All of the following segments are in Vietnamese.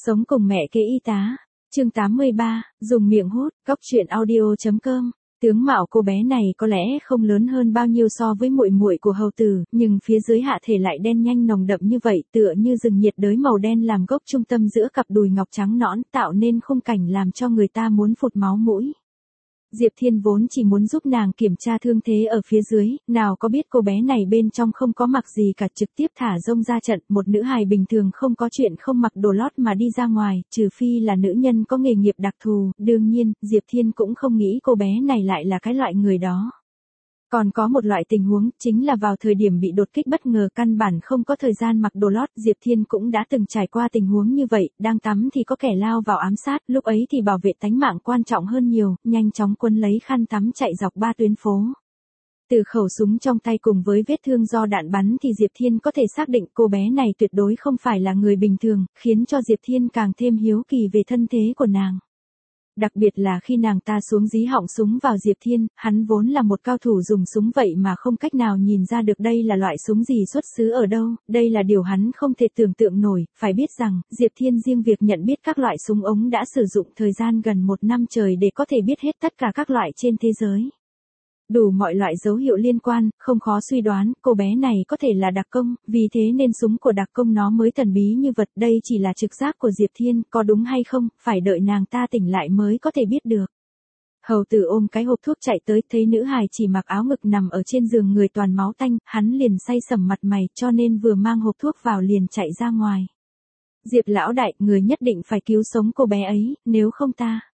Sống cùng mẹ kế y tá. Chương 83, dùng miệng hút, góc truyện audio.com. Tướng mạo cô bé này có lẽ không lớn hơn bao nhiêu so với muội muội của hầu tử, nhưng phía dưới hạ thể lại đen nhanh nồng đậm như vậy, tựa như rừng nhiệt đới màu đen làm gốc trung tâm giữa cặp đùi ngọc trắng nõn, tạo nên khung cảnh làm cho người ta muốn phụt máu mũi. Diệp Thiên vốn chỉ muốn giúp nàng kiểm tra thương thế ở phía dưới, nào có biết cô bé này bên trong không có mặc gì cả, trực tiếp thả rông ra trận. Một nữ hài bình thường không có chuyện không mặc đồ lót mà đi ra ngoài, trừ phi là nữ nhân có nghề nghiệp đặc thù. Đương nhiên, Diệp Thiên cũng không nghĩ cô bé này lại là cái loại người đó. Còn có một loại tình huống, chính là vào thời điểm bị đột kích bất ngờ căn bản không có thời gian mặc đồ lót. Diệp Thiên cũng đã từng trải qua tình huống như vậy, đang tắm thì có kẻ lao vào ám sát, lúc ấy thì bảo vệ tánh mạng quan trọng hơn nhiều, nhanh chóng quấn lấy khăn tắm chạy dọc 3 tuyến phố. Từ khẩu súng trong tay cùng với vết thương do đạn bắn thì Diệp Thiên có thể xác định cô bé này tuyệt đối không phải là người bình thường, khiến cho Diệp Thiên càng thêm hiếu kỳ về thân thế của nàng. Đặc biệt là khi nàng ta xuống dí họng súng vào Diệp Thiên, hắn vốn là một cao thủ dùng súng vậy mà không cách nào nhìn ra được đây là loại súng gì xuất xứ ở đâu, đây là điều hắn không thể tưởng tượng nổi. Phải biết rằng, Diệp Thiên riêng việc nhận biết các loại súng ống đã sử dụng thời gian gần 1 năm trời để có thể biết hết tất cả các loại trên thế giới. Đủ mọi loại dấu hiệu liên quan, không khó suy đoán, cô bé này có thể là đặc công, vì thế nên súng của đặc công nó mới thần bí như vật. Đây chỉ là trực giác của Diệp Thiên, có đúng hay không, phải đợi nàng ta tỉnh lại mới có thể biết được. Hầu tử ôm cái hộp thuốc chạy tới, thấy nữ hài chỉ mặc áo ngực nằm ở trên giường người toàn máu tanh, hắn liền say sẩm mặt mày, cho nên vừa mang hộp thuốc vào liền chạy ra ngoài. Diệp lão đại, người nhất định phải cứu sống cô bé ấy, nếu không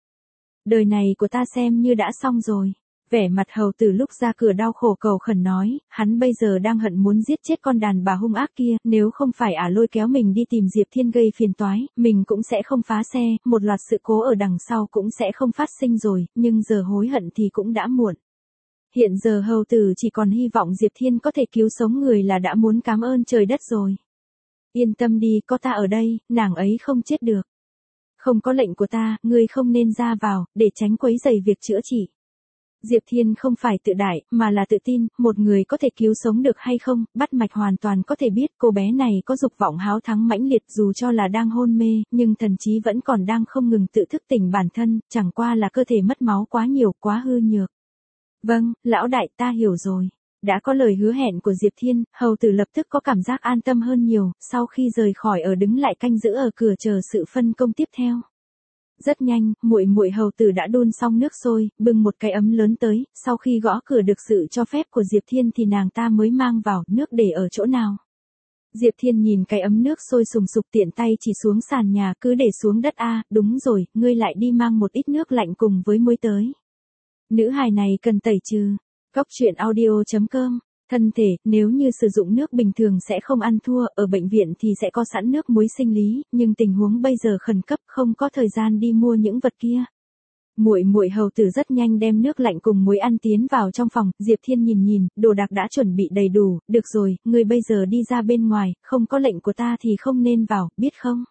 đời này của ta xem như đã xong rồi. Vẻ mặt hầu tử lúc ra cửa đau khổ cầu khẩn nói, hắn bây giờ đang hận muốn giết chết con đàn bà hung ác kia, nếu không phải lôi kéo mình đi tìm Diệp Thiên gây phiền toái, mình cũng sẽ không phá xe, một loạt sự cố ở đằng sau cũng sẽ không phát sinh rồi, nhưng giờ hối hận thì cũng đã muộn. Hiện giờ hầu tử chỉ còn hy vọng Diệp Thiên có thể cứu sống người là đã muốn cảm ơn trời đất rồi. Yên tâm đi, có ta ở đây, nàng ấy không chết được. Không có lệnh của ta, ngươi không nên ra vào, để tránh quấy rầy việc chữa trị. Diệp Thiên không phải tự đại, mà là tự tin, một người có thể cứu sống được hay không, bắt mạch hoàn toàn có thể biết. Cô bé này có dục vọng háo thắng mãnh liệt, dù cho là đang hôn mê, nhưng thần trí vẫn còn đang không ngừng tự thức tỉnh bản thân, chẳng qua là cơ thể mất máu quá nhiều, quá hư nhược. Vâng, lão đại, ta hiểu rồi. Đã có lời hứa hẹn của Diệp Thiên, hầu tử lập tức có cảm giác an tâm hơn nhiều, sau khi rời khỏi ở đứng lại canh giữ ở cửa chờ sự phân công tiếp theo. Rất nhanh, muội hầu tử đã đun xong nước sôi, bưng một cái ấm lớn tới, sau khi gõ cửa được sự cho phép của Diệp Thiên thì nàng ta mới mang vào. Nước để ở chỗ nào? Diệp Thiên nhìn cái ấm nước sôi sùng sục, tiện tay chỉ xuống sàn nhà, cứ để xuống đất. Đúng rồi, ngươi lại đi mang một ít nước lạnh cùng với muối tới. Nữ hài này cần tẩy trừ. Góc truyện audio.com. Thân thể, nếu như sử dụng nước bình thường sẽ không ăn thua, ở bệnh viện thì sẽ có sẵn nước muối sinh lý, nhưng tình huống bây giờ khẩn cấp, không có thời gian đi mua những vật kia. Muội hầu tử rất nhanh đem nước lạnh cùng muối ăn tiến vào trong phòng. Diệp Thiên nhìn, đồ đạc đã chuẩn bị đầy đủ. Được rồi, ngươi bây giờ đi ra bên ngoài, không có lệnh của ta thì không nên vào, biết không?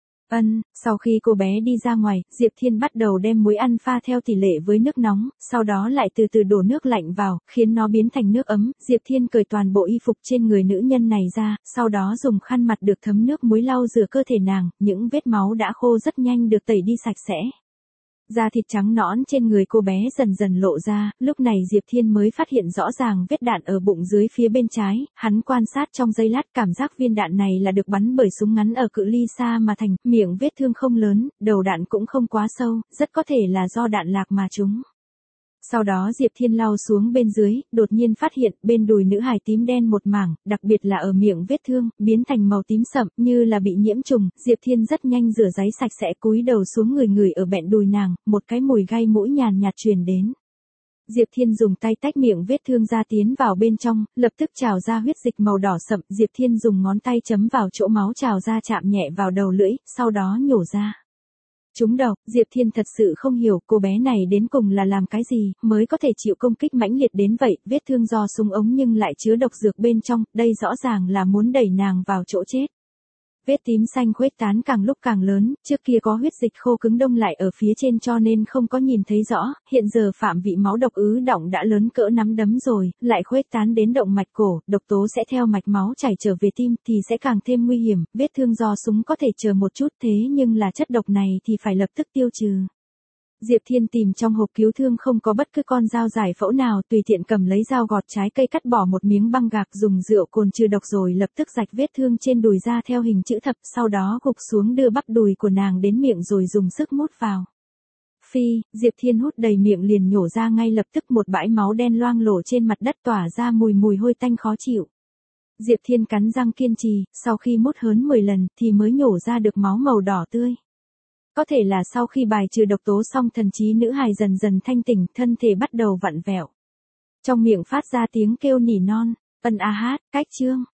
Sau khi cô bé đi ra ngoài, Diệp Thiên bắt đầu đem muối ăn pha theo tỷ lệ với nước nóng, sau đó lại từ từ đổ nước lạnh vào, khiến nó biến thành nước ấm. Diệp Thiên cởi toàn bộ y phục trên người nữ nhân này ra, sau đó dùng khăn mặt được thấm nước muối lau rửa cơ thể nàng, những vết máu đã khô rất nhanh được tẩy đi sạch sẽ. Da thịt trắng nõn trên người cô bé dần dần lộ ra, lúc này Diệp Thiên mới phát hiện rõ ràng vết đạn ở bụng dưới phía bên trái. Hắn quan sát trong giây lát, cảm giác viên đạn này là được bắn bởi súng ngắn ở cự ly xa mà thành, miệng vết thương không lớn, đầu đạn cũng không quá sâu, rất có thể là do đạn lạc mà trúng. Sau đó Diệp Thiên lau xuống bên dưới, đột nhiên phát hiện bên đùi nữ hài tím đen một mảng, đặc biệt là ở miệng vết thương, biến thành màu tím sậm, như là bị nhiễm trùng. Diệp Thiên rất nhanh rửa giấy sạch sẽ, cúi đầu xuống người ở bẹn đùi nàng, một cái mùi gai mũi nhàn nhạt truyền đến. Diệp Thiên dùng tay tách miệng vết thương ra tiến vào bên trong, lập tức trào ra huyết dịch màu đỏ sậm. Diệp Thiên dùng ngón tay chấm vào chỗ máu trào ra, chạm nhẹ vào đầu lưỡi, sau đó nhổ ra. Trúng độc. Diệp Thiên thật sự không hiểu cô bé này đến cùng là làm cái gì, mới có thể chịu công kích mãnh liệt đến vậy, vết thương do súng ống nhưng lại chứa độc dược bên trong, đây rõ ràng là muốn đẩy nàng vào chỗ chết. Vết tím xanh khuếch tán càng lúc càng lớn, trước kia có huyết dịch khô cứng đông lại ở phía trên cho nên không có nhìn thấy rõ, hiện giờ phạm vị máu độc ứ đọng đã lớn cỡ nắm đấm rồi, lại khuếch tán đến động mạch cổ, độc tố sẽ theo mạch máu chảy trở về tim thì sẽ càng thêm nguy hiểm, vết thương do súng có thể chờ một chút thế nhưng là chất độc này thì phải lập tức tiêu trừ. Diệp Thiên tìm trong hộp cứu thương không có bất cứ con dao giải phẫu nào, tùy tiện cầm lấy dao gọt trái cây cắt bỏ một miếng băng gạc, dùng rượu cồn trừ độc rồi lập tức rạch vết thương trên đùi ra theo hình chữ thập, sau đó gục xuống đưa bắp đùi của nàng đến miệng rồi dùng sức mút vào. Phi, Diệp Thiên hút đầy miệng liền nhổ ra ngay lập tức, một bãi máu đen loang lổ trên mặt đất tỏa ra mùi hôi tanh khó chịu. Diệp Thiên cắn răng kiên trì, sau khi mút hơn 10 lần thì mới nhổ ra được máu màu đỏ tươi. Có thể là sau khi bài trừ độc tố xong thần trí nữ hài dần dần thanh tỉnh, thân thể bắt đầu vặn vẹo. Trong miệng phát ra tiếng kêu nỉ non, ân a hát, cách chương.